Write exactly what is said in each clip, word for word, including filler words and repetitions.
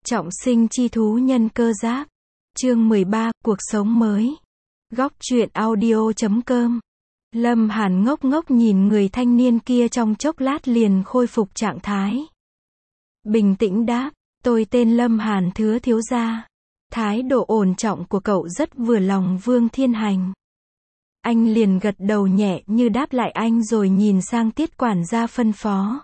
Trọng sinh chi thú nhân cơ giáp. Chương mười ba, cuộc sống mới. Góc truyện audio chấm com. Lâm Hàn ngốc ngốc nhìn người thanh niên kia trong chốc lát liền khôi phục trạng thái. Bình tĩnh đáp, tôi tên Lâm Hàn thưa thiếu gia. Thái độ ổn trọng của cậu rất vừa lòng Vương Thiên Hành. Anh liền gật đầu nhẹ như đáp lại anh rồi nhìn sang Tiết quản gia phân phó.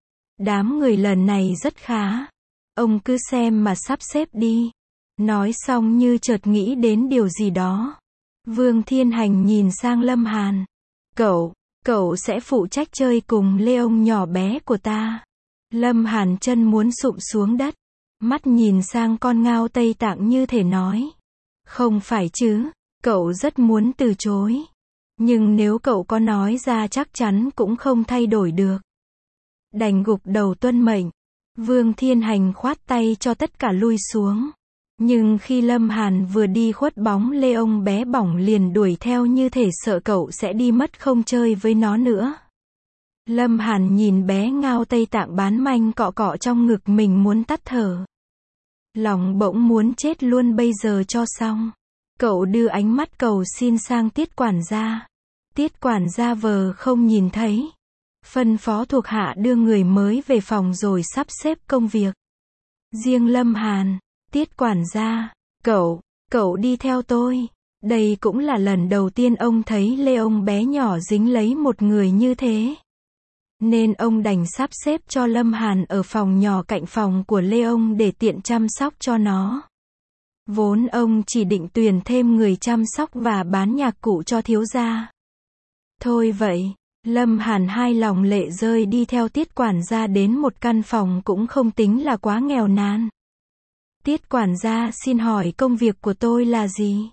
Đám người lần này rất khá. Ông cứ xem mà sắp xếp đi. Nói xong như chợt nghĩ đến điều gì đó. Vương Thiên Hành nhìn sang Lâm Hàn. Cậu, cậu sẽ phụ trách chơi cùng Leon nhỏ bé của ta. Lâm Hàn chân muốn sụp xuống đất. Mắt nhìn sang con ngao Tây Tạng như thể nói. Không phải chứ, cậu rất muốn từ chối. Nhưng nếu cậu có nói ra chắc chắn cũng không thay đổi được. Đành gục đầu tuân mệnh. Vương Thiên Hành khoát tay cho tất cả lui xuống. Nhưng khi Lâm Hàn vừa đi khuất bóng Leon bé bỏng liền đuổi theo như thể sợ cậu sẽ đi mất không chơi với nó nữa. Lâm Hàn nhìn bé ngao Tây Tạng bán manh cọ cọ trong ngực mình muốn tắt thở. Lòng bỗng muốn chết luôn bây giờ cho xong. Cậu đưa ánh mắt cầu xin sang Tiết quản gia. Tiết quản gia vờ không nhìn thấy. Phân phó thuộc hạ đưa người mới về phòng rồi sắp xếp công việc. Riêng Lâm Hàn, Tiết quản gia, cậu, cậu đi theo tôi. Đây cũng là lần đầu tiên ông thấy Leon bé nhỏ dính lấy một người như thế. Nên ông đành sắp xếp cho Lâm Hàn ở phòng nhỏ cạnh phòng của Leon để tiện chăm sóc cho nó. Vốn ông chỉ định tuyển thêm người chăm sóc và bán nhạc cụ cho thiếu gia. Thôi vậy, Lâm Hàn hai lòng lệ rơi đi theo Tiết quản gia đến một căn phòng cũng không tính là quá nghèo nàn. Tiết quản gia xin hỏi công việc của tôi là gì?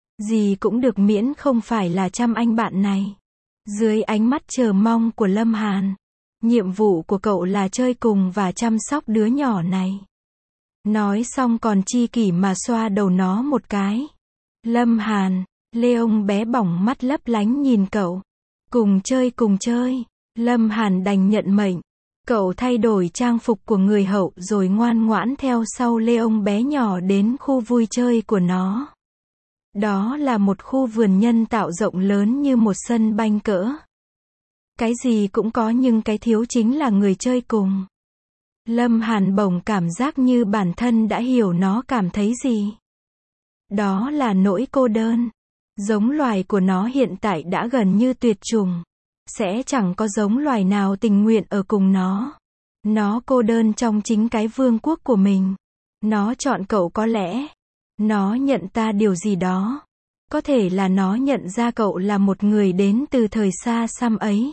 Gì cũng được miễn không phải là chăm anh bạn này. Dưới ánh mắt chờ mong của Lâm Hàn, nhiệm vụ của cậu là chơi cùng và chăm sóc đứa nhỏ này. Nói xong còn chi kỷ mà xoa đầu nó một cái. Lâm Hàn, Leon bé bỏng mắt lấp lánh nhìn cậu. Cùng chơi cùng chơi. Lâm Hàn đành nhận mệnh. Cậu thay đổi trang phục của người hậu rồi ngoan ngoãn theo sau Leon bé nhỏ đến khu vui chơi của nó. Đó là một khu vườn nhân tạo rộng lớn như một sân banh cỡ. Cái gì cũng có nhưng cái thiếu chính là người chơi cùng. Lâm Hàn bỗng cảm giác như bản thân đã hiểu nó cảm thấy gì. Đó là nỗi cô đơn. Giống loài của nó hiện tại đã gần như tuyệt chủng. Sẽ chẳng có giống loài nào tình nguyện ở cùng nó. Nó cô đơn trong chính cái vương quốc của mình. Nó chọn cậu có lẽ. Nó nhận ta điều gì đó. Có thể là nó nhận ra cậu là một người đến từ thời xa xăm ấy.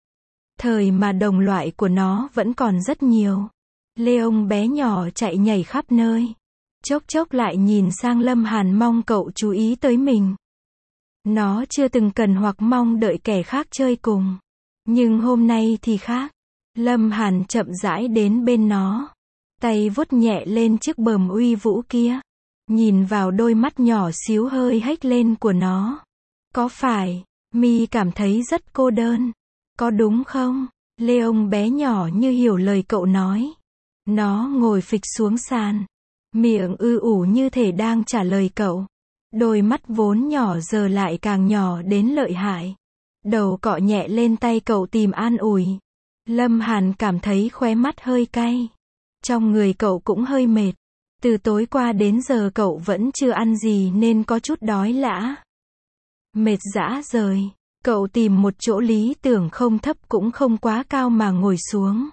Thời mà đồng loại của nó vẫn còn rất nhiều. Leon bé nhỏ chạy nhảy khắp nơi. Chốc chốc lại nhìn sang Lâm Hàn mong cậu chú ý tới mình. Nó chưa từng cần hoặc mong đợi kẻ khác chơi cùng. Nhưng hôm nay thì khác. Lâm Hàn chậm rãi đến bên nó. Tay vuốt nhẹ lên chiếc bờm uy vũ kia. Nhìn vào đôi mắt nhỏ xíu hơi hếch lên của nó. Có phải, mi cảm thấy rất cô đơn? Có đúng không? Leon bé nhỏ như hiểu lời cậu nói. Nó ngồi phịch xuống sàn. Miệng ư ủ như thể đang trả lời cậu. Đôi mắt vốn nhỏ giờ lại càng nhỏ đến lợi hại. Đầu cọ nhẹ lên tay cậu tìm an ủi. Lâm Hàn cảm thấy khóe mắt hơi cay. Trong người cậu cũng hơi mệt. Từ tối qua đến giờ cậu vẫn chưa ăn gì nên có chút đói lã. Mệt rã rời. Cậu tìm một chỗ lý tưởng không thấp cũng không quá cao mà ngồi xuống.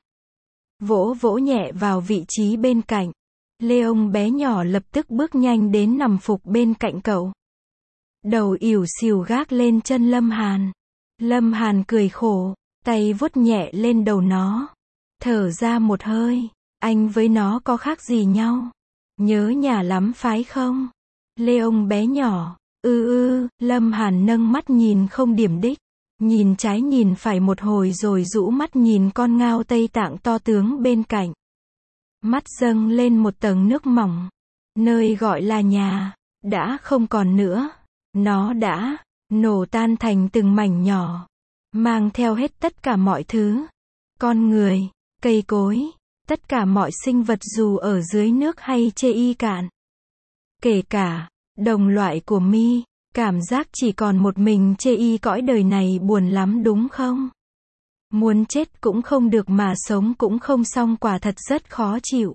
Vỗ vỗ nhẹ vào vị trí bên cạnh. Leon bé nhỏ lập tức bước nhanh đến nằm phục bên cạnh cậu. Đầu ỉu xìu gác lên chân Lâm Hàn. Lâm Hàn cười khổ, tay vuốt nhẹ lên đầu nó. Thở ra một hơi, anh với nó có khác gì nhau? Nhớ nhà lắm phái không? Leon bé nhỏ, ư ư, Lâm Hàn nâng mắt nhìn không điểm đích. Nhìn trái nhìn phải một hồi rồi rũ mắt nhìn con ngao Tây Tạng to tướng bên cạnh. Mắt dâng lên một tầng nước mỏng. Nơi gọi là nhà, đã không còn nữa. Nó đã nổ tan thành từng mảnh nhỏ. Mang theo hết tất cả mọi thứ. Con người, cây cối, Tất cả mọi sinh vật dù ở dưới nước hay chê y cạn. Kể cả đồng loại của mi, cảm giác chỉ còn một mình chê y cõi đời này buồn lắm đúng không? Muốn chết cũng không được mà sống cũng không xong, quả thật rất khó chịu.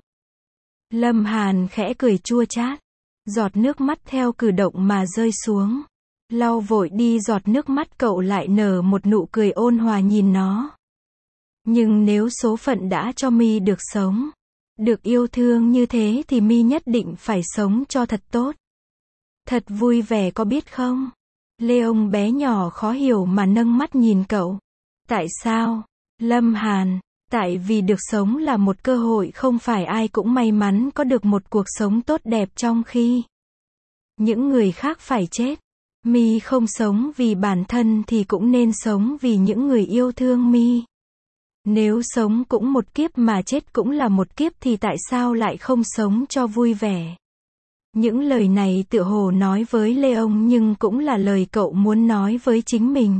Lâm Hàn khẽ cười chua chát. Giọt nước mắt theo cử động mà rơi xuống. Lau vội đi giọt nước mắt, cậu lại nở một nụ cười ôn hòa nhìn nó. Nhưng nếu số phận đã cho mi được sống, được yêu thương như thế thì mi nhất định phải sống cho thật tốt. Thật vui vẻ có biết không? Leon bé nhỏ khó hiểu mà nâng mắt nhìn cậu. Tại sao? Lâm Hàn, tại vì được sống là một cơ hội, không phải ai cũng may mắn có được một cuộc sống tốt đẹp trong khi những người khác phải chết. Mi không sống vì bản thân thì cũng nên sống vì những người yêu thương mi. Nếu sống cũng một kiếp mà chết cũng là một kiếp thì tại sao lại không sống cho vui vẻ? Những lời này tựa hồ nói với Leon nhưng cũng là lời cậu muốn nói với chính mình.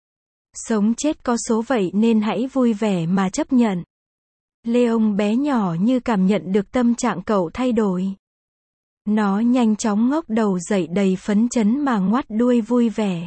Sống chết có số vậy nên hãy vui vẻ mà chấp nhận. Leon bé nhỏ như cảm nhận được tâm trạng cậu thay đổi. Nó nhanh chóng ngóc đầu dậy đầy phấn chấn mà ngoắt đuôi vui vẻ.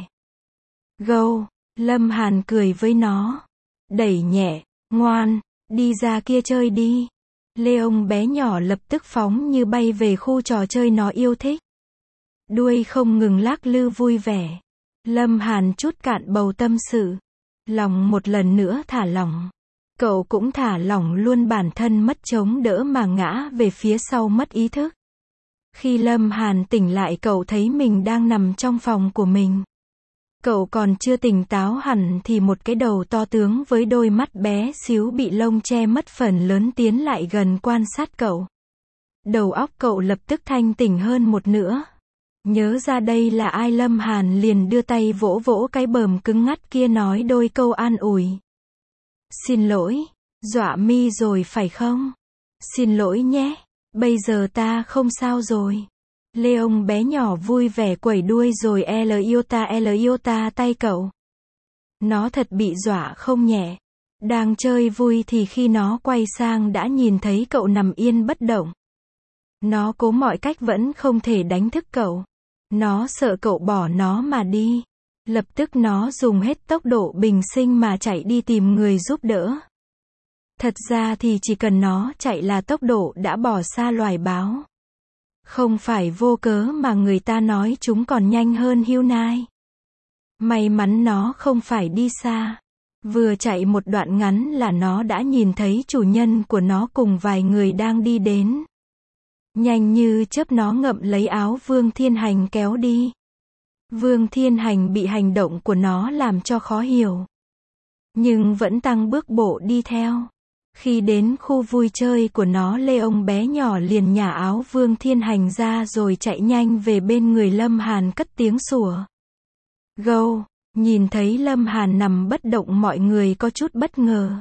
Gâu, Lâm Hàn cười với nó. Đẩy nhẹ, ngoan, đi ra kia chơi đi. Leon bé nhỏ lập tức phóng như bay về khu trò chơi nó yêu thích. Đuôi không ngừng lắc lư vui vẻ. Lâm Hàn chút cạn bầu tâm sự. Lòng một lần nữa thả lỏng. Cậu cũng thả lỏng luôn bản thân mất chống đỡ mà ngã về phía sau mất ý thức. Khi Lâm Hàn tỉnh lại cậu thấy mình đang nằm trong phòng của mình. Cậu còn chưa tỉnh táo hẳn thì một cái đầu to tướng với đôi mắt bé xíu bị lông che mất phần lớn tiến lại gần quan sát cậu. Đầu óc cậu lập tức thanh tỉnh hơn một nữa. Nhớ ra đây là ai, Lâm Hàn liền đưa tay vỗ vỗ cái bờm cứng ngắt kia nói đôi câu an ủi. Xin lỗi, dọa mi rồi phải không? Xin lỗi nhé, bây giờ ta không sao rồi. Leon bé nhỏ vui vẻ quẩy đuôi rồi el iota el iota tay cậu. Nó thật bị dọa không nhẹ. Đang chơi vui thì khi nó quay sang đã nhìn thấy cậu nằm yên bất động. Nó cố mọi cách vẫn không thể đánh thức cậu. Nó sợ cậu bỏ nó mà đi. Lập tức nó dùng hết tốc độ bình sinh mà chạy đi tìm người giúp đỡ. Thật ra thì chỉ cần nó chạy là tốc độ đã bỏ xa loài báo. Không phải vô cớ mà người ta nói chúng còn nhanh hơn hươu nai. May mắn nó không phải đi xa. Vừa chạy một đoạn ngắn là nó đã nhìn thấy chủ nhân của nó cùng vài người đang đi đến. Nhanh như chớp nó ngậm lấy áo Vương Thiên Hành kéo đi. Vương Thiên Hành bị hành động của nó làm cho khó hiểu. Nhưng vẫn tăng bước bộ đi theo. Khi đến khu vui chơi của nó, Leon bé nhỏ liền nhả áo Vương Thiên Hành ra rồi chạy nhanh về bên người Lâm Hàn cất tiếng sủa. Gâu, nhìn thấy Lâm Hàn nằm bất động mọi người có chút bất ngờ.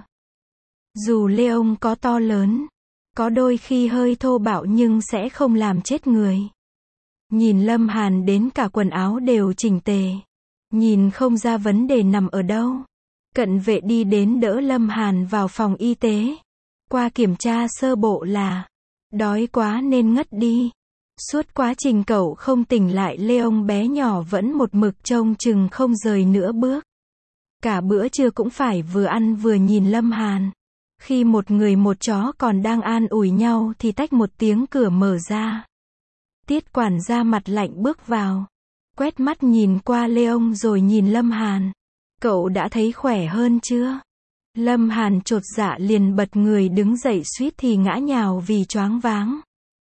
Dù Leon có to lớn, có đôi khi hơi thô bạo nhưng sẽ không làm chết người. Nhìn Lâm Hàn đến cả quần áo đều chỉnh tề. Nhìn không ra vấn đề nằm ở đâu. Cận vệ đi đến đỡ Lâm Hàn vào phòng y tế. Qua kiểm tra sơ bộ là đói quá nên ngất đi. Suốt quá trình cậu không tỉnh lại, Leon bé nhỏ vẫn một mực trông chừng không rời nửa bước. Cả bữa trưa cũng phải vừa ăn vừa nhìn Lâm Hàn. Khi một người một chó còn đang an ủi nhau thì tách một tiếng cửa mở ra. Tiết quản gia mặt lạnh bước vào. Quét mắt nhìn qua Leon rồi nhìn Lâm Hàn. Cậu đã thấy khỏe hơn chưa? Lâm Hàn chột dạ liền bật người đứng dậy, suýt thì ngã nhào vì choáng váng.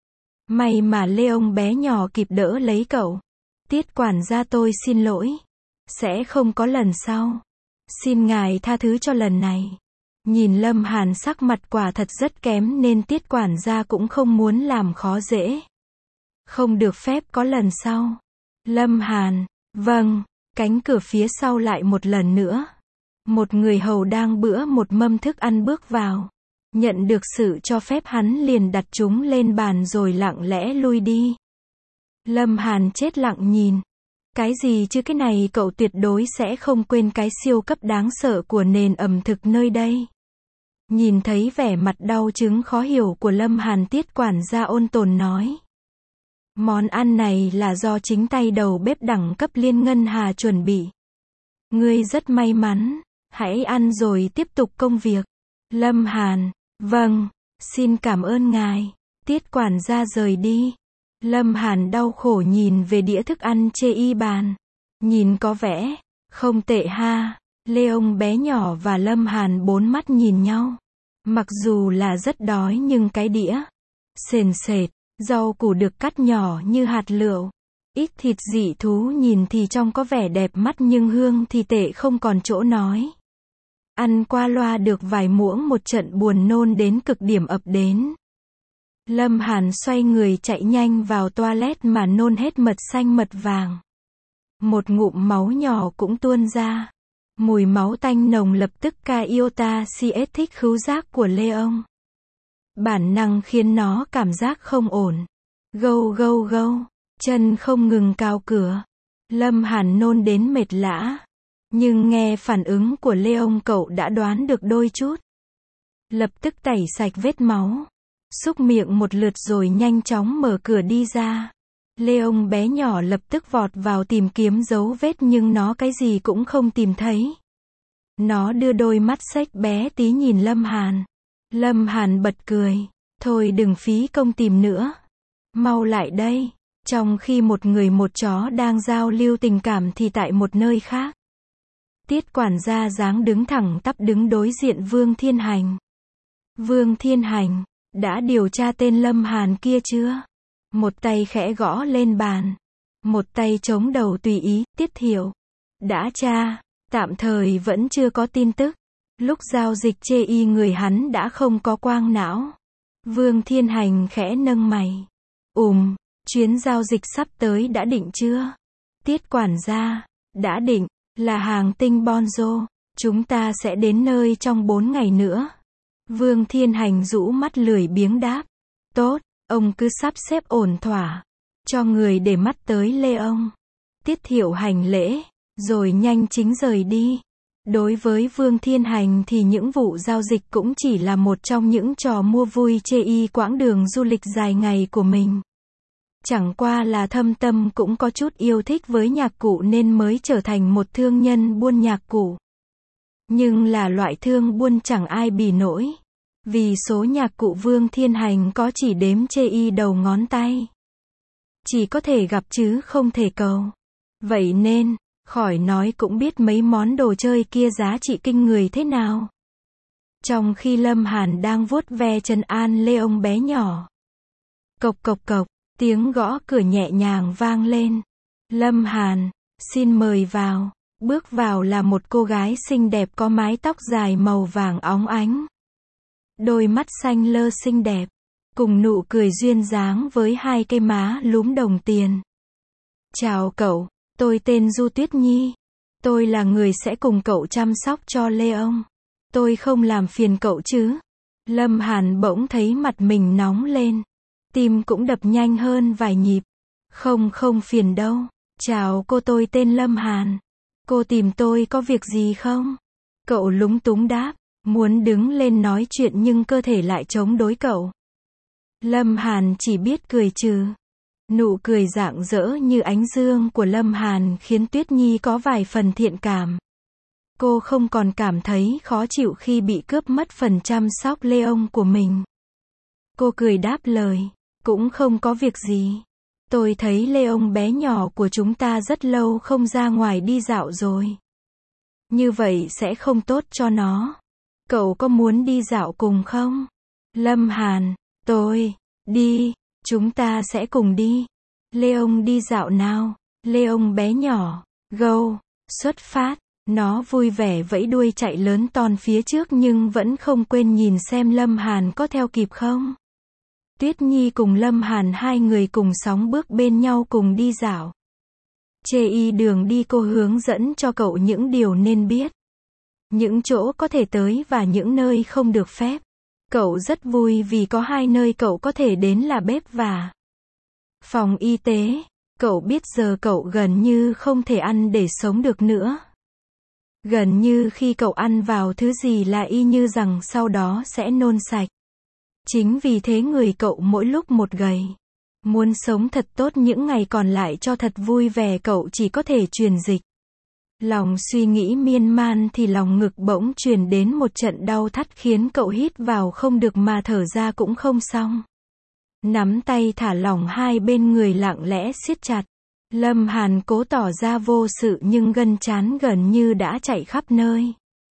May mà Leon bé nhỏ kịp đỡ lấy cậu. Tiết quản gia, tôi xin lỗi. Sẽ không có lần sau. Xin ngài tha thứ cho lần này. Nhìn Lâm Hàn sắc mặt quả thật rất kém nên tiết quản gia cũng không muốn làm khó dễ. Không được phép có lần sau. Lâm Hàn, vâng. Cánh cửa phía sau lại một lần nữa. Một người hầu đang bữa một mâm thức ăn bước vào. Nhận được sự cho phép hắn liền đặt chúng lên bàn rồi lặng lẽ lui đi. Lâm Hàn chết lặng nhìn. Cái gì chứ, cái này cậu tuyệt đối sẽ không quên cái siêu cấp đáng sợ của nền ẩm thực nơi đây. Nhìn thấy vẻ mặt đau chứng khó hiểu của Lâm Hàn, Tiết quản gia ôn tồn nói. Món ăn này là do chính tay đầu bếp đẳng cấp Liên Ngân Hà chuẩn bị. Ngươi rất may mắn, hãy ăn rồi tiếp tục công việc. Lâm Hàn, vâng, xin cảm ơn ngài. Tiết quản gia rời đi. Lâm Hàn đau khổ nhìn về đĩa thức ăn chê y bàn. Nhìn có vẻ không tệ ha. Leon bé nhỏ và Lâm Hàn bốn mắt nhìn nhau. Mặc dù là rất đói nhưng cái đĩa sền sệt, rau củ được cắt nhỏ như hạt lựu, ít thịt dị thú nhìn thì trông có vẻ đẹp mắt nhưng hương thì tệ không còn chỗ nói. Ăn qua loa được vài muỗng, một trận buồn nôn đến cực điểm ập đến. Lâm Hàn xoay người chạy nhanh vào toilet mà nôn hết mật xanh mật vàng. Một ngụm máu nhỏ cũng tuôn ra. Mùi máu tanh nồng lập tức ca iota cs thích khứu giác của Leon. Bản năng khiến nó cảm giác không ổn. Gâu gâu gâu, chân không ngừng cào cửa. Lâm Hàn nôn đến mệt lã. Nhưng nghe phản ứng của Leon, cậu đã đoán được đôi chút. Lập tức tẩy sạch vết máu. Xúc miệng một lượt rồi nhanh chóng mở cửa đi ra. Leon bé nhỏ lập tức vọt vào tìm kiếm dấu vết nhưng nó cái gì cũng không tìm thấy. Nó đưa đôi mắt xếch bé tí nhìn Lâm Hàn. Lâm Hàn bật cười. Thôi đừng phí công tìm nữa. Mau lại đây. Trong khi một người một chó đang giao lưu tình cảm thì tại một nơi khác. Tiết quản gia dáng đứng thẳng tắp đứng đối diện Vương Thiên Hành. Vương Thiên Hành, đã điều tra tên Lâm Hàn kia chưa? Một tay khẽ gõ lên bàn. Một tay chống đầu tùy ý, Tiết Thiệu. Đã tra, tạm thời vẫn chưa có tin tức. Lúc giao dịch chê y người hắn đã không có quang não. Vương Thiên Hành khẽ nâng mày. Ùm, chuyến giao dịch sắp tới đã định chưa? Tiết quản gia, đã định, là hàng tinh Bonzo. Chúng ta sẽ đến nơi trong bốn ngày nữa. Vương Thiên Hành rũ mắt lười biếng đáp. Tốt, ông cứ sắp xếp ổn thỏa. Cho người để mắt tới Leon. Tiết Thiệu hành lễ, rồi nhanh chính rời đi. Đối với Vương Thiên Hành thì những vụ giao dịch cũng chỉ là một trong những trò mua vui chê y quãng đường du lịch dài ngày của mình. Chẳng qua là thâm tâm cũng có chút yêu thích với nhạc cụ nên mới trở thành một thương nhân buôn nhạc cụ. Nhưng là loại thương buôn chẳng ai bì nổi. Vì số nhạc cụ Vương Thiên Hành có chỉ đếm chê y đầu ngón tay. Chỉ có thể gặp chứ không thể cầu. Vậy nên, khỏi nói cũng biết mấy món đồ chơi kia giá trị kinh người thế nào. Trong khi Lâm Hàn đang vuốt ve trấn an Leon bé nhỏ. Cộc cộc cộc, tiếng gõ cửa nhẹ nhàng vang lên. Lâm Hàn, xin mời vào. Bước vào là một cô gái xinh đẹp có mái tóc dài màu vàng óng ánh. Đôi mắt xanh lơ xinh đẹp, cùng nụ cười duyên dáng với hai cây má lúm đồng tiền. Chào cậu, tôi tên Du Tuyết Nhi. Tôi là người sẽ cùng cậu chăm sóc cho Leon. Tôi không làm phiền cậu chứ? Lâm Hàn bỗng thấy mặt mình nóng lên. Tim cũng đập nhanh hơn vài nhịp. Không không phiền đâu. Chào cô, tôi tên Lâm Hàn. Cô tìm tôi có việc gì không? Cậu lúng túng đáp. Muốn đứng lên nói chuyện nhưng cơ thể lại chống đối cậu. Lâm Hàn chỉ biết cười trừ. Nụ cười rạng rỡ như ánh dương của Lâm Hàn khiến Tuyết Nhi có vài phần thiện cảm. Cô không còn cảm thấy khó chịu khi bị cướp mất phần chăm sóc Leon của mình. Cô cười đáp lời. Cũng không có việc gì. Tôi thấy Leon bé nhỏ của chúng ta rất lâu không ra ngoài đi dạo rồi. Như vậy sẽ không tốt cho nó. Cậu có muốn đi dạo cùng không? Lâm Hàn, tôi, đi, chúng ta sẽ cùng đi. Leon đi dạo nào? Leon bé nhỏ, go, xuất phát. Nó vui vẻ vẫy đuôi chạy lớn ton phía trước nhưng vẫn không quên nhìn xem Lâm Hàn có theo kịp không. Tuyết Nhi cùng Lâm Hàn hai người cùng sóng bước bên nhau cùng đi dạo. Chê y đường đi cô hướng dẫn cho cậu những điều nên biết. Những chỗ có thể tới và những nơi không được phép. Cậu rất vui vì có hai nơi cậu có thể đến là bếp và phòng y tế. Cậu biết giờ cậu gần như không thể ăn để sống được nữa. Gần như khi cậu ăn vào thứ gì là y như rằng sau đó sẽ nôn sạch. Chính vì thế người cậu mỗi lúc một gầy. Muốn sống thật tốt những ngày còn lại cho thật vui vẻ cậu chỉ có thể truyền dịch. Lòng suy nghĩ miên man thì lòng ngực bỗng truyền đến một trận đau thắt khiến cậu hít vào không được mà thở ra cũng không xong. Nắm tay thả lỏng hai bên người lặng lẽ siết chặt. Lâm Hàn cố tỏ ra vô sự nhưng gân trán gần như đã chạy khắp nơi.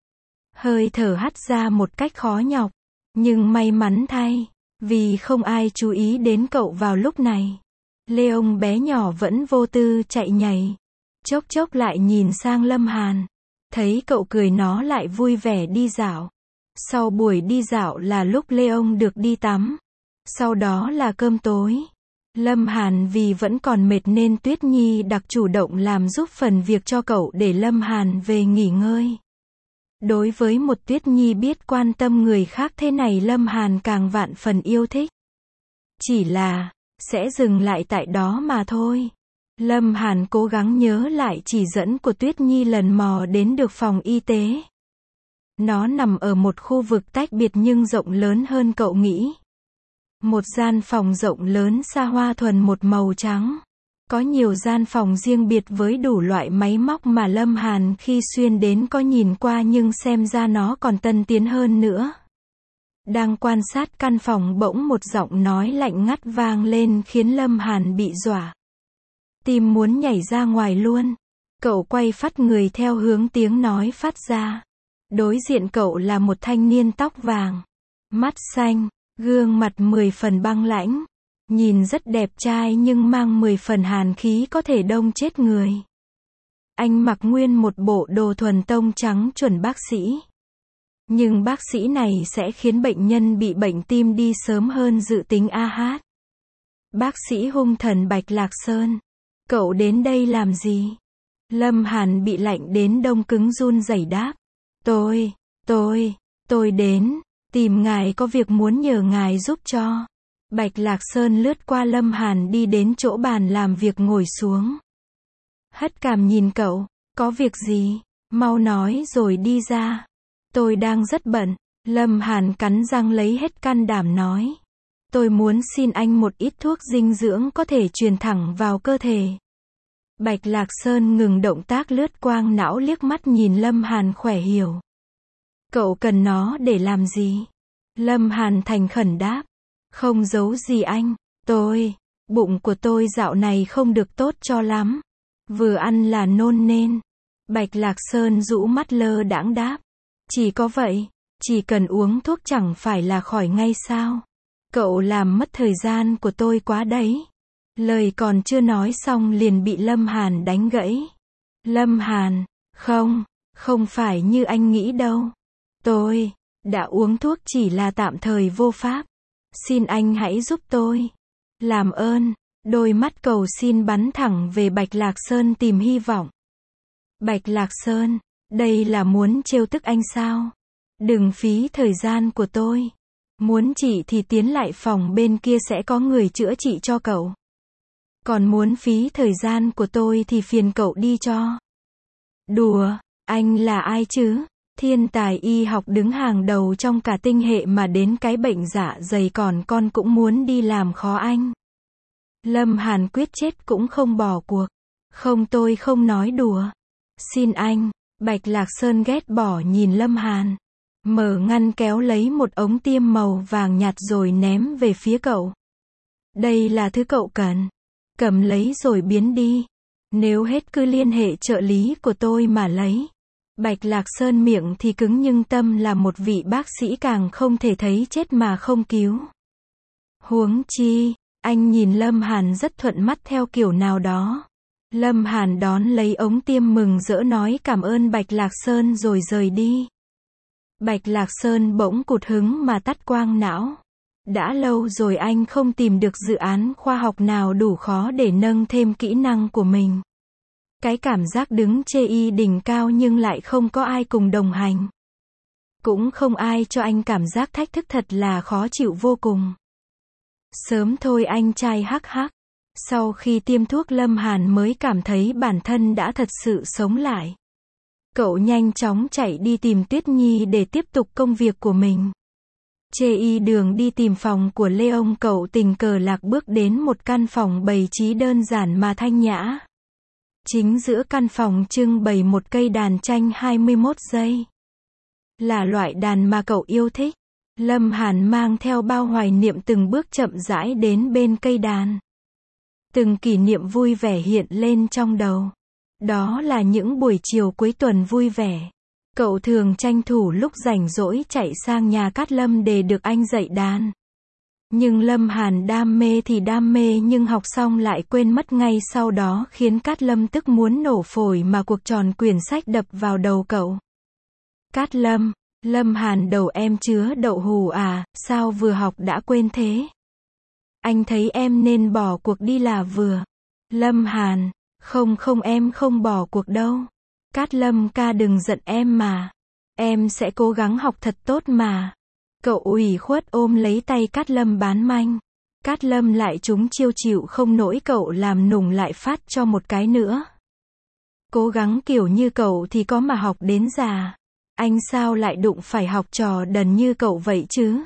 Hơi thở hắt ra một cách khó nhọc. Nhưng may mắn thay, vì không ai chú ý đến cậu vào lúc này. Leon bé nhỏ vẫn vô tư chạy nhảy. Chốc chốc lại nhìn sang Lâm Hàn. Thấy cậu cười nó lại vui vẻ đi dạo. Sau buổi đi dạo là lúc Leon được đi tắm. Sau đó là cơm tối. Lâm Hàn vì vẫn còn mệt nên Tuyết Nhi đặc chủ động làm giúp phần việc cho cậu để Lâm Hàn về nghỉ ngơi. Đối với một Tuyết Nhi biết quan tâm người khác thế này Lâm Hàn càng vạn phần yêu thích. Chỉ là, sẽ dừng lại tại đó mà thôi. Lâm Hàn cố gắng nhớ lại chỉ dẫn của Tuyết Nhi lần mò đến được phòng y tế. Nó nằm ở một khu vực tách biệt nhưng rộng lớn hơn cậu nghĩ. Một gian phòng rộng lớn xa hoa thuần một màu trắng. Có nhiều gian phòng riêng biệt với đủ loại máy móc mà Lâm Hàn khi xuyên đến có nhìn qua nhưng xem ra nó còn tân tiến hơn nữa. Đang quan sát căn phòng bỗng một giọng nói lạnh ngắt vang lên khiến Lâm Hàn bị dọa. Tim muốn nhảy ra ngoài luôn. Cậu quay phắt người theo hướng tiếng nói phát ra. Đối diện cậu là một thanh niên tóc vàng, mắt xanh, gương mặt mười phần băng lãnh. Nhìn rất đẹp trai nhưng mang mười phần hàn khí có thể đông chết người. Anh mặc nguyên một bộ đồ thuần tông trắng chuẩn bác sĩ. Nhưng bác sĩ này sẽ khiến bệnh nhân bị bệnh tim đi sớm hơn dự tính a hát. Bác sĩ hung thần Bạch Lạc Sơn. Cậu đến đây làm gì? Lâm Hàn bị lạnh đến đông cứng run rẩy đáp. Tôi, tôi, tôi đến, tìm ngài có việc muốn nhờ ngài giúp cho. Bạch Lạc Sơn lướt qua Lâm Hàn đi đến chỗ bàn làm việc ngồi xuống. Hất cằm nhìn cậu, có việc gì? Mau nói rồi đi ra. Tôi đang rất bận. Lâm Hàn cắn răng lấy hết can đảm nói. Tôi muốn xin anh một ít thuốc dinh dưỡng có thể truyền thẳng vào cơ thể. Bạch Lạc Sơn ngừng động tác lướt quang não liếc mắt nhìn Lâm Hàn khỏe hiểu. Cậu cần nó để làm gì? Lâm Hàn thành khẩn đáp. Không giấu gì anh, tôi, bụng của tôi dạo này không được tốt cho lắm. Vừa ăn là nôn nên. Bạch Lạc Sơn rũ mắt lơ đãng đáp. Chỉ có vậy, chỉ cần uống thuốc chẳng phải là khỏi ngay sao? Cậu làm mất thời gian của tôi quá đấy. Lời còn chưa nói xong liền bị Lâm Hàn đánh gãy. Lâm Hàn, không, không phải như anh nghĩ đâu. Tôi, đã uống thuốc chỉ là tạm thời vô pháp. Xin anh hãy giúp tôi. Làm ơn, đôi mắt cầu xin bắn thẳng về Bạch Lạc Sơn tìm hy vọng. Bạch Lạc Sơn, đây là muốn trêu tức anh sao? Đừng phí thời gian của tôi. Muốn trị thì tiến lại phòng bên kia sẽ có người chữa trị cho cậu. Còn muốn phí thời gian của tôi thì phiền cậu đi cho. Đùa, anh là ai chứ? Thiên tài y học đứng hàng đầu trong cả tinh hệ mà đến cái bệnh dạ dày còn con cũng muốn đi làm khó anh. Lâm Hàn quyết chết cũng không bỏ cuộc. Không, tôi không nói đùa. Xin anh. Bạch Lạc Sơn ghét bỏ nhìn Lâm Hàn. Mở ngăn kéo lấy một ống tiêm màu vàng nhạt rồi ném về phía cậu. Đây là thứ cậu cần. Cầm lấy rồi biến đi. Nếu hết cứ liên hệ trợ lý của tôi mà lấy. Bạch Lạc Sơn miệng thì cứng nhưng tâm là một vị bác sĩ càng không thể thấy chết mà không cứu. Huống chi, anh nhìn Lâm Hàn rất thuận mắt theo kiểu nào đó. Lâm Hàn đón lấy ống tiêm mừng rỡ nói cảm ơn Bạch Lạc Sơn rồi rời đi. Bạch Lạc Sơn bỗng cụt hứng mà tắt quang não. Đã lâu rồi anh không tìm được dự án khoa học nào đủ khó để nâng thêm kỹ năng của mình. Cái cảm giác đứng chê y đỉnh cao nhưng lại không có ai cùng đồng hành. Cũng không ai cho anh cảm giác thách thức thật là khó chịu vô cùng. Sớm thôi anh trai hắc hắc. Sau khi tiêm thuốc Lâm Hàn mới cảm thấy bản thân đã thật sự sống lại. Cậu nhanh chóng chạy đi tìm Tuyết Nhi để tiếp tục công việc của mình. Chê đường đi tìm phòng của Leon, cậu tình cờ lạc bước đến một căn phòng bày trí đơn giản mà thanh nhã. Chính giữa căn phòng trưng bày một cây đàn tranh hai mươi mốt giây. Là loại đàn mà cậu yêu thích. Lâm Hàn mang theo bao hoài niệm từng bước chậm rãi đến bên cây đàn. Từng kỷ niệm vui vẻ hiện lên trong đầu. Đó là những buổi chiều cuối tuần vui vẻ. Cậu thường tranh thủ lúc rảnh rỗi chạy sang nhà Cát Lâm để được anh dạy đàn. Nhưng Lâm Hàn đam mê thì đam mê nhưng học xong lại quên mất ngay sau đó, khiến Cát Lâm tức muốn nổ phổi mà cuộc tròn quyển sách đập vào đầu cậu. Cát Lâm, Lâm Hàn, đầu em chứa đậu hù à, sao vừa học đã quên thế? Anh thấy em nên bỏ cuộc đi là vừa. Lâm Hàn, không không em không bỏ cuộc đâu. Cát Lâm ca đừng giận em mà. Em sẽ cố gắng học thật tốt mà. Cậu ủy khuất ôm lấy tay Cát Lâm bán manh. Cát Lâm lại trúng chiêu chịu không nổi, cậu làm nùng lại phát cho một cái nữa. Cố gắng kiểu như cậu thì có mà học đến già. Anh sao lại đụng phải học trò đần như cậu vậy chứ?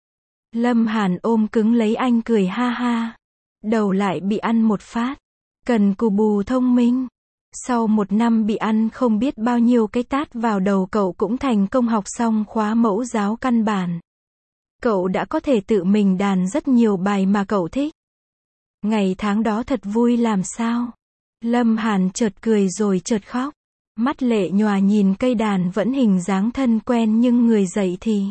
Lâm Hàn ôm cứng lấy anh cười ha ha. Đầu lại bị ăn một phát. Cần cù bù thông minh. Sau một năm bị ăn không biết bao nhiêu cái tát vào đầu, cậu cũng thành công học xong khóa mẫu giáo căn bản. Cậu đã có thể tự mình đàn rất nhiều bài mà cậu thích. Ngày tháng đó thật vui làm sao. Lâm Hàn chợt cười rồi chợt khóc. Mắt lệ nhòa nhìn cây đàn vẫn hình dáng thân quen nhưng người dạy thì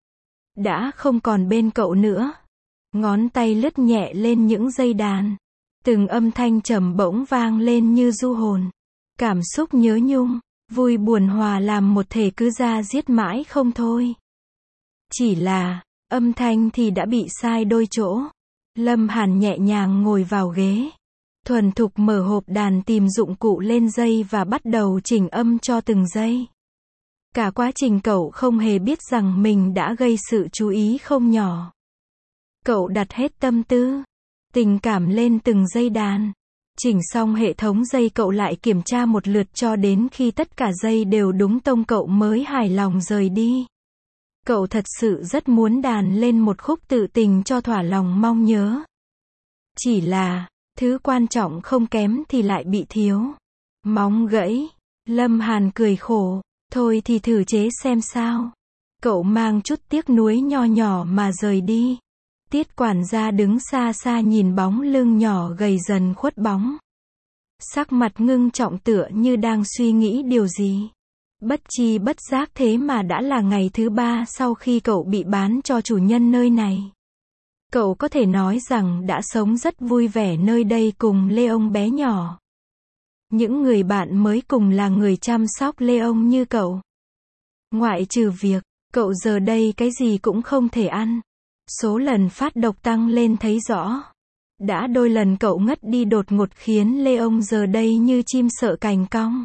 đã không còn bên cậu nữa. Ngón tay lướt nhẹ lên những dây đàn. Từng âm thanh trầm bỗng vang lên như du hồn. Cảm xúc nhớ nhung, vui buồn hòa làm một thể cứ ra giết mãi không thôi. Chỉ là, âm thanh thì đã bị sai đôi chỗ. Lâm Hàn nhẹ nhàng ngồi vào ghế. Thuần thục mở hộp đàn, tìm dụng cụ lên dây và bắt đầu chỉnh âm cho từng dây. Cả quá trình cậu không hề biết rằng mình đã gây sự chú ý không nhỏ. Cậu đặt hết tâm tư, tình cảm lên từng dây đàn. Chỉnh xong hệ thống dây, cậu lại kiểm tra một lượt cho đến khi tất cả dây đều đúng tông cậu mới hài lòng rời đi. Cậu thật sự rất muốn đàn lên một khúc tự tình cho thỏa lòng mong nhớ. Chỉ là, thứ quan trọng không kém thì lại bị thiếu. Móng gãy. Lâm Hàn cười khổ. Thôi thì thử chế xem sao. Cậu mang chút tiếc nuối nho nhỏ mà rời đi. Tiết quản gia đứng xa xa nhìn bóng lưng nhỏ gầy dần khuất bóng. Sắc mặt ngưng trọng tựa như đang suy nghĩ điều gì. Bất chi bất giác thế mà đã là ngày thứ ba sau khi cậu bị bán cho chủ nhân nơi này. Cậu có thể nói rằng đã sống rất vui vẻ nơi đây cùng Leon bé nhỏ. Những người bạn mới cùng là người chăm sóc Leon như cậu. Ngoại trừ việc, cậu giờ đây cái gì cũng không thể ăn. Số lần phát độc tăng lên thấy rõ. Đã đôi lần cậu ngất đi đột ngột khiến Leon giờ đây như chim sợ cành cong.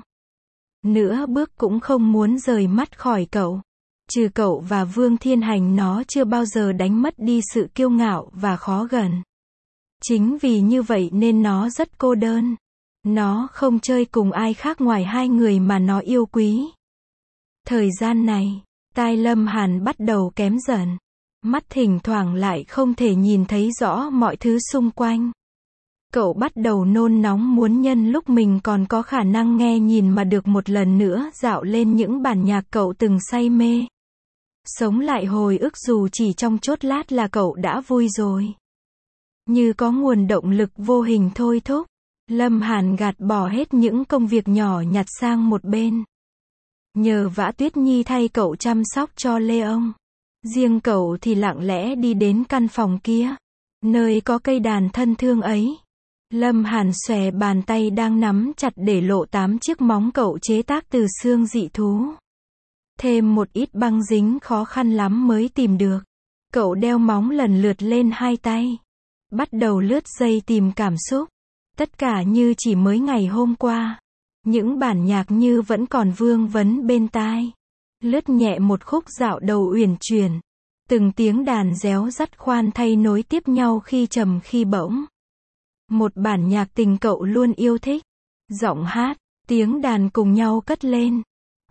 Nửa bước cũng không muốn rời mắt khỏi cậu. Trừ cậu và Vương Thiên Hành, nó chưa bao giờ đánh mất đi sự kiêu ngạo và khó gần. Chính vì như vậy nên nó rất cô đơn. Nó không chơi cùng ai khác ngoài hai người mà nó yêu quý. Thời gian này, tai Lâm Hàn bắt đầu kém dần. Mắt thỉnh thoảng lại không thể nhìn thấy rõ mọi thứ xung quanh. Cậu bắt đầu nôn nóng muốn nhân lúc mình còn có khả năng nghe nhìn mà được một lần nữa dạo lên những bản nhạc cậu từng say mê. Sống lại hồi ức dù chỉ trong chốc lát là cậu đã vui rồi. Như có nguồn động lực vô hình thôi thúc. Lâm Hàn gạt bỏ hết những công việc nhỏ nhặt sang một bên. Nhờ vả Tuyết Nhi thay cậu chăm sóc cho Leon. Riêng cậu thì lặng lẽ đi đến căn phòng kia. Nơi có cây đàn thân thương ấy. Lâm Hàn xòe bàn tay đang nắm chặt để lộ tám chiếc móng cậu chế tác từ xương dị thú. Thêm một ít băng dính khó khăn lắm mới tìm được. Cậu đeo móng lần lượt lên hai tay. Bắt đầu lướt dây tìm cảm xúc. Tất cả như chỉ mới ngày hôm qua. Những bản nhạc như vẫn còn vương vấn bên tai. Lướt nhẹ một khúc dạo đầu uyển chuyển. Từng tiếng đàn réo rắt khoan thay nối tiếp nhau khi trầm khi bỗng. Một bản nhạc tình cậu luôn yêu thích. Giọng hát, tiếng đàn cùng nhau cất lên.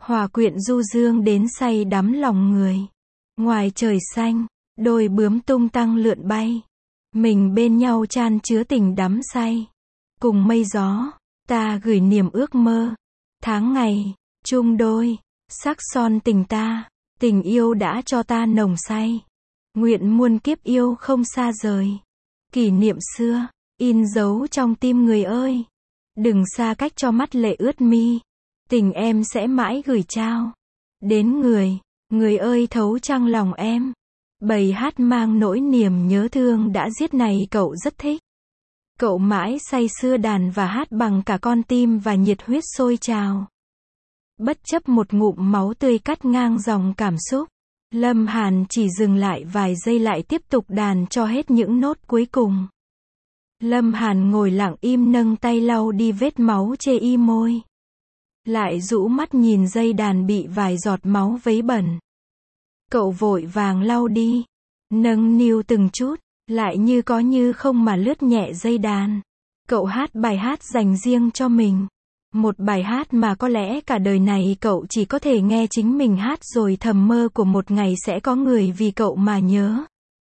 Hòa quyện du dương đến say đắm lòng người. Ngoài trời xanh, đôi bướm tung tăng lượn bay. Mình bên nhau chan chứa tình đắm say. Cùng mây gió, ta gửi niềm ước mơ. Tháng ngày, chung đôi, sắc son tình ta. Tình yêu đã cho ta nồng say. Nguyện muôn kiếp yêu không xa rời. Kỷ niệm xưa, in dấu trong tim người ơi. Đừng xa cách cho mắt lệ ướt mi. Tình em sẽ mãi gửi trao. Đến người, người ơi thấu trăng lòng em. Bầy hát mang nỗi niềm nhớ thương đã giết này cậu rất thích. Cậu mãi say sưa đàn và hát bằng cả con tim và nhiệt huyết sôi trào. Bất chấp một ngụm máu tươi cắt ngang dòng cảm xúc, Lâm Hàn chỉ dừng lại vài giây lại tiếp tục đàn cho hết những nốt cuối cùng. Lâm Hàn ngồi lặng im nâng tay lau đi vết máu chê y môi. Lại rũ mắt nhìn dây đàn bị vài giọt máu vấy bẩn. Cậu vội vàng lau đi, nâng niu từng chút, lại như có như không mà lướt nhẹ dây đàn. Cậu hát bài hát dành riêng cho mình. Một bài hát mà có lẽ cả đời này cậu chỉ có thể nghe chính mình hát rồi thầm mơ của một ngày sẽ có người vì cậu mà nhớ,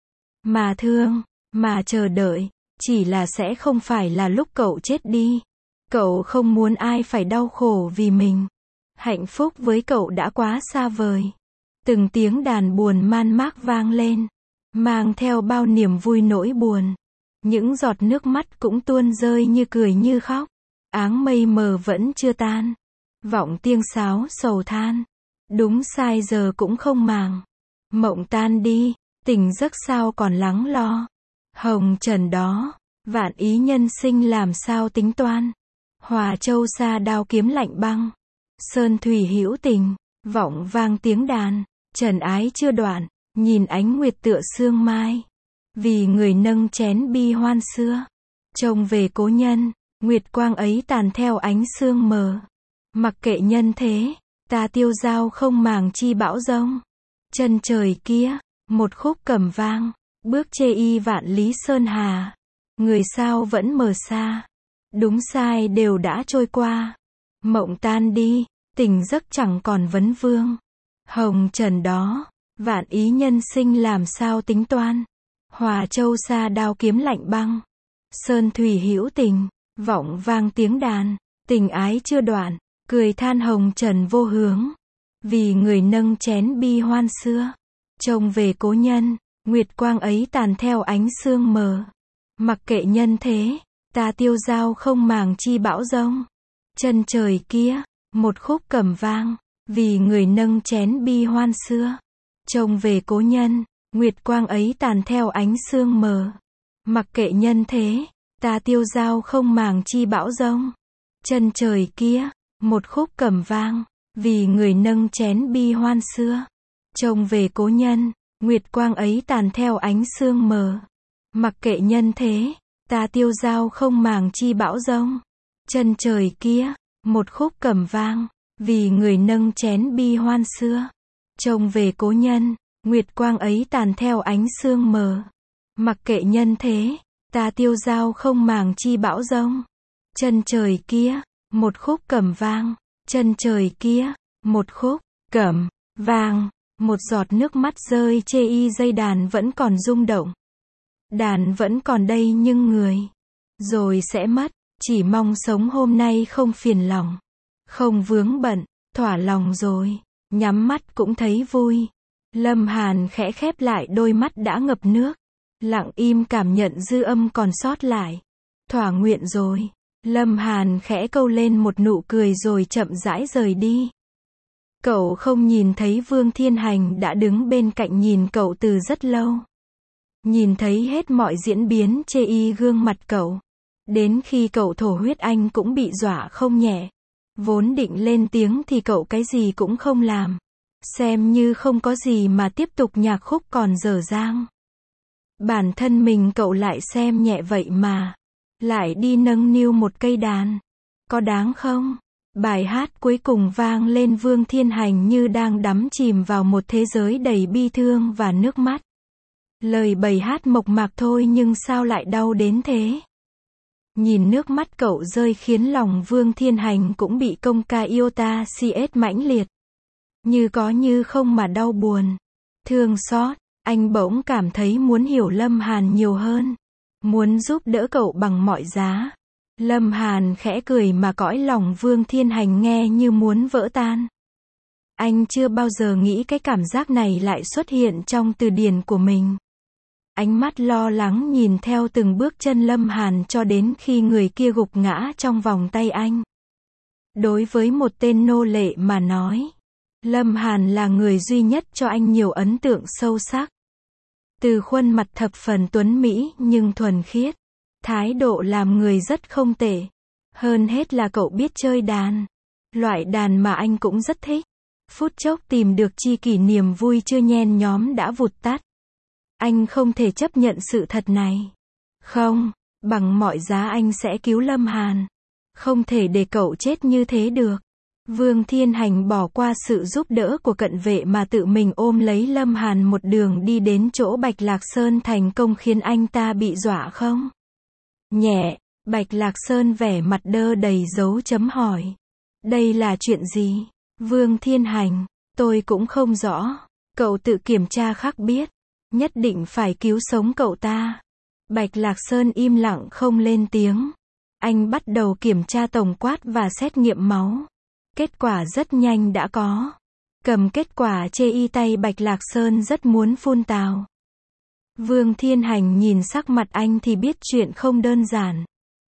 mà thương, mà chờ đợi. Chỉ là sẽ không phải là lúc cậu chết đi. Cậu không muốn ai phải đau khổ vì mình. Hạnh phúc với cậu đã quá xa vời. Từng tiếng đàn buồn man mác vang lên, mang theo bao niềm vui nỗi buồn. Những giọt nước mắt cũng tuôn rơi như cười như khóc. Áng mây mờ vẫn chưa tan. Vọng tiếng sáo sầu than. Đúng sai giờ cũng không màng. Mộng tan đi, tỉnh giấc sao còn lắng lo. Hồng trần đó, vạn ý nhân sinh làm sao tính toan. Hòa châu xa đao kiếm lạnh băng. Sơn thủy hữu tình, vọng vang tiếng đàn. Trần ái chưa đoạn, nhìn ánh nguyệt tựa sương mai. Vì người nâng chén bi hoan xưa. Trông về cố nhân, nguyệt quang ấy tàn theo ánh sương mờ. Mặc kệ nhân thế, ta tiêu dao không màng chi bão giông. Chân trời kia, một khúc cầm vang. Bước chê y vạn lý sơn hà. Người sao vẫn mờ xa. Đúng sai đều đã trôi qua. Mộng tan đi, tỉnh giấc chẳng còn vấn vương. Hồng trần đó, vạn ý nhân sinh làm sao tính toan. Hòa châu xa đao kiếm lạnh băng. Sơn thủy hữu tình, vọng vang tiếng đàn. Tình ái chưa đoạn, cười than hồng trần vô hướng. Vì người nâng chén bi hoan xưa. Trông về cố nhân, nguyệt quang ấy tàn theo ánh sương mờ. Mặc kệ nhân thế, ta tiêu dao không màng chi bão giông. Chân trời kia, một khúc cầm vang. Vì người nâng chén bi hoan xưa. Trông về cố nhân, nguyệt quang ấy tàn theo ánh sương mờ. Mặc kệ nhân thế, ta tiêu dao không màng chi bão giông. Chân trời kia, một khúc cầm vang. Vì người nâng chén bi hoan xưa. Trông về cố nhân, nguyệt quang ấy tàn theo ánh sương mờ. Mặc kệ nhân thế, ta tiêu dao không màng chi bão giông. Chân trời kia, một khúc cầm vang. Vì người nâng chén bi hoan xưa. Trông về cố nhân, nguyệt quang ấy tàn theo ánh sương mờ. Mặc kệ nhân thế, ta tiêu dao không màng chi bão giông. Chân trời kia, một khúc cầm vang. Chân trời kia, một khúc cẩm vang. Một giọt nước mắt rơi chê y dây đàn vẫn còn rung động. Đàn vẫn còn đây nhưng người rồi sẽ mất. Chỉ mong sống hôm nay không phiền lòng, không vướng bận, thỏa lòng rồi, nhắm mắt cũng thấy vui. Lâm Hàn khẽ khép lại đôi mắt đã ngập nước, lặng im cảm nhận dư âm còn sót lại. Thỏa nguyện rồi. Lâm Hàn khẽ câu lên một nụ cười rồi chậm rãi rời đi. Cậu không nhìn thấy Vương Thiên Hành đã đứng bên cạnh nhìn cậu từ rất lâu. Nhìn thấy hết mọi diễn biến chê y gương mặt cậu. Đến khi cậu thổ huyết anh cũng bị dọa không nhẹ. Vốn định lên tiếng thì cậu cái gì cũng không làm. Xem như không có gì mà tiếp tục nhạc khúc còn dở dang. Bản thân mình cậu lại xem nhẹ vậy mà. Lại đi nâng niu một cây đàn. Có đáng không? Bài hát cuối cùng vang lên Vương Thiên Hành như đang đắm chìm vào một thế giới đầy bi thương và nước mắt. Lời bài hát mộc mạc thôi nhưng sao lại đau đến thế? Nhìn nước mắt cậu rơi khiến lòng Vương Thiên Hành cũng bị công ca yêu ta si ết mãnh liệt. Như có như không mà đau buồn, thương xót, anh bỗng cảm thấy muốn hiểu Lâm Hàn nhiều hơn, muốn giúp đỡ cậu bằng mọi giá. Lâm Hàn khẽ cười mà cõi lòng Vương Thiên Hành nghe như muốn vỡ tan. Anh chưa bao giờ nghĩ cái cảm giác này lại xuất hiện trong từ điển của mình. Ánh mắt lo lắng nhìn theo từng bước chân Lâm Hàn cho đến khi người kia gục ngã trong vòng tay anh. Đối với một tên nô lệ mà nói, Lâm Hàn là người duy nhất cho anh nhiều ấn tượng sâu sắc. Từ khuôn mặt thập phần tuấn mỹ nhưng thuần khiết, thái độ làm người rất không tệ. Hơn hết là cậu biết chơi đàn. Loại đàn mà anh cũng rất thích. Phút chốc tìm được chi kỷ niềm vui chưa nhen nhóm đã vụt tắt. Anh không thể chấp nhận sự thật này. Không, bằng mọi giá anh sẽ cứu Lâm Hàn. Không thể để cậu chết như thế được. Vương Thiên Hành bỏ qua sự giúp đỡ của cận vệ mà tự mình ôm lấy Lâm Hàn một đường đi đến chỗ Bạch Lạc Sơn, thành công khiến anh ta bị dọa không? Nhẹ, Bạch Lạc Sơn vẻ mặt đơ đầy dấu chấm hỏi. Đây là chuyện gì? Vương Thiên Hành, tôi cũng không rõ. Cậu tự kiểm tra khắc biết. Nhất định phải cứu sống cậu ta. Bạch Lạc Sơn im lặng không lên tiếng. Anh bắt đầu kiểm tra tổng quát và xét nghiệm máu. Kết quả rất nhanh đã có. Cầm kết quả chê y tay Bạch Lạc Sơn rất muốn phun tào. Vương Thiên Hành nhìn sắc mặt anh thì biết chuyện không đơn giản.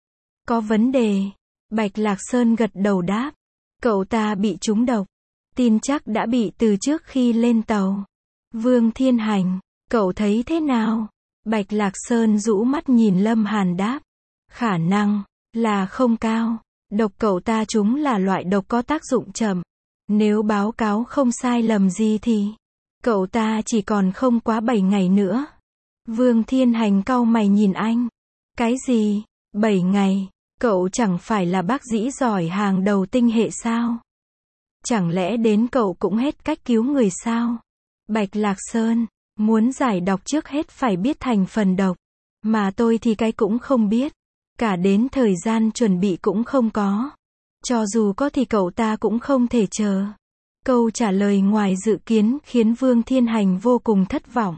Có vấn đề. Bạch Lạc Sơn gật đầu đáp. Cậu ta bị trúng độc. Tin chắc đã bị từ trước khi lên tàu. Vương Thiên Hành, cậu thấy thế nào? Bạch Lạc Sơn rũ mắt nhìn Lâm Hàn đáp. Khả năng là không cao. Độc cậu ta trúng là loại độc có tác dụng chậm. Nếu báo cáo không sai lầm gì thì cậu ta chỉ còn không quá bảy ngày nữa. Vương Thiên Hành cau mày nhìn anh. Cái gì? bảy ngày? Cậu chẳng phải là bác sĩ giỏi hàng đầu tinh hệ sao? Chẳng lẽ đến cậu cũng hết cách cứu người sao? Bạch Lạc Sơn, muốn giải độc trước hết phải biết thành phần độc. Mà tôi thì cái cũng không biết. Cả đến thời gian chuẩn bị cũng không có. Cho dù có thì cậu ta cũng không thể chờ. Câu trả lời ngoài dự kiến khiến Vương Thiên Hành vô cùng thất vọng.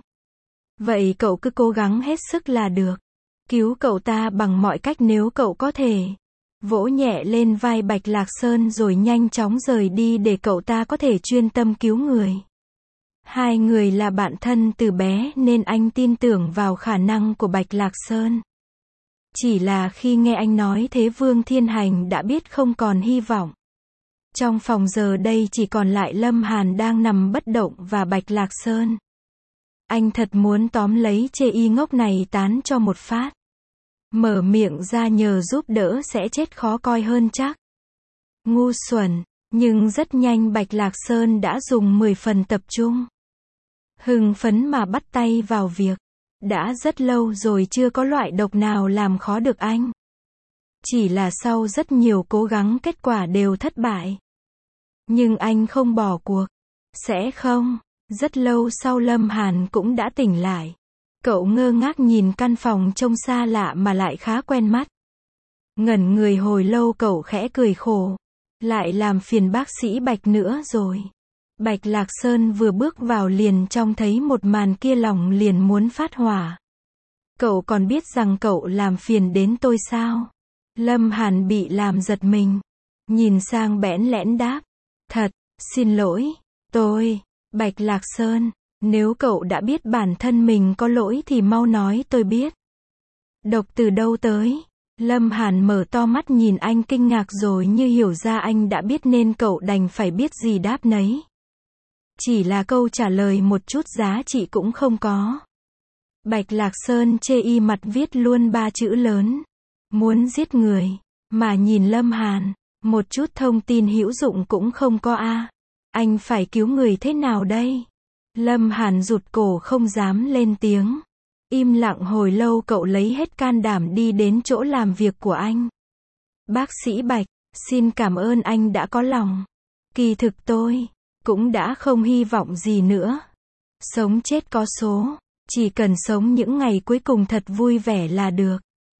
Vậy cậu cứ cố gắng hết sức là được. Cứu cậu ta bằng mọi cách nếu cậu có thể. Vỗ nhẹ lên vai Bạch Lạc Sơn rồi nhanh chóng rời đi để cậu ta có thể chuyên tâm cứu người. Hai người là bạn thân từ bé nên anh tin tưởng vào khả năng của Bạch Lạc Sơn. Chỉ là khi nghe anh nói thế Vương Thiên Hành đã biết không còn hy vọng. Trong phòng giờ đây chỉ còn lại Lâm Hàn đang nằm bất động và Bạch Lạc Sơn. Anh thật muốn tóm lấy chê y ngốc này tán cho một phát. Mở miệng ra nhờ giúp đỡ sẽ chết khó coi hơn chắc. Ngu xuẩn, nhưng rất nhanh Bạch Lạc Sơn đã dùng mười phần tập trung. Hưng phấn mà bắt tay vào việc. Đã rất lâu rồi chưa có loại độc nào làm khó được anh. Chỉ là sau rất nhiều cố gắng kết quả đều thất bại. Nhưng anh không bỏ cuộc. Sẽ không. Rất lâu sau Lâm Hàn cũng đã tỉnh lại. Cậu ngơ ngác nhìn căn phòng trông xa lạ mà lại khá quen mắt. Ngẩn người hồi lâu cậu khẽ cười khổ. Lại làm phiền bác sĩ Bạch nữa rồi. Bạch Lạc Sơn vừa bước vào liền trông thấy một màn kia lòng liền muốn phát hỏa. Cậu còn biết rằng cậu làm phiền đến tôi sao? Lâm Hàn bị làm giật mình. Nhìn sang bẽn lẽn đáp. Thật, xin lỗi, tôi, Bạch Lạc Sơn, nếu cậu đã biết bản thân mình có lỗi thì mau nói tôi biết. Độc từ đâu tới? Lâm Hàn mở to mắt nhìn anh kinh ngạc rồi như hiểu ra anh đã biết nên cậu đành phải biết gì đáp nấy. Chỉ là câu trả lời một chút giá trị cũng không có. Bạch Lạc Sơn chê y mặt viết luôn ba chữ lớn. Muốn giết người. Mà nhìn Lâm Hàn, một chút thông tin hữu dụng cũng không có a. Anh phải cứu người thế nào đây? Lâm Hàn rụt cổ không dám lên tiếng. Im lặng hồi lâu cậu lấy hết can đảm đi đến chỗ làm việc của anh. Bác sĩ Bạch, xin cảm ơn anh đã có lòng. Kỳ thực tôi cũng đã không hy vọng gì nữa. Sống chết có số, chỉ cần sống những ngày cuối cùng thật vui vẻ là được.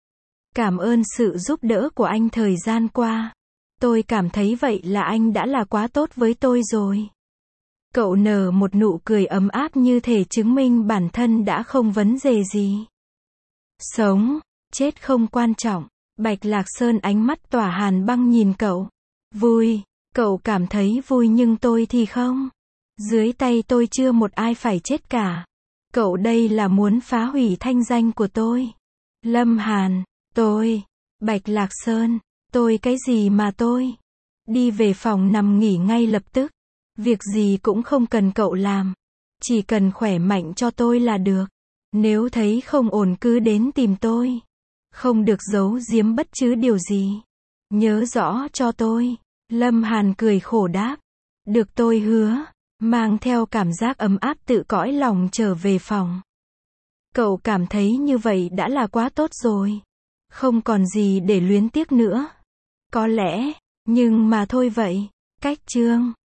Cảm ơn sự giúp đỡ của anh thời gian qua. Tôi cảm thấy vậy là anh đã là quá tốt với tôi rồi. Cậu nở một nụ cười ấm áp như thể chứng minh bản thân đã không vấn đề gì. Sống, chết không quan trọng. Bạch Lạc Sơn ánh mắt tỏa hàn băng nhìn cậu. Vui, cậu cảm thấy vui nhưng tôi thì không. Dưới tay tôi chưa một ai phải chết cả. Cậu đây là muốn phá hủy thanh danh của tôi. Lâm Hàn, tôi, Bạch Lạc Sơn, tôi cái gì mà tôi. Đi về phòng nằm nghỉ ngay lập tức. Việc gì cũng không cần cậu làm. Chỉ cần khỏe mạnh cho tôi là được. Nếu thấy không ổn cứ đến tìm tôi. Không được giấu giếm bất cứ điều gì. Nhớ rõ cho tôi. Lâm Hàn cười khổ đáp. Được tôi hứa. Mang theo cảm giác ấm áp tự cõi lòng trở về phòng. Cậu cảm thấy như vậy đã là quá tốt rồi. Không còn gì để luyến tiếc nữa. Có lẽ, nhưng mà thôi vậy. Cách chương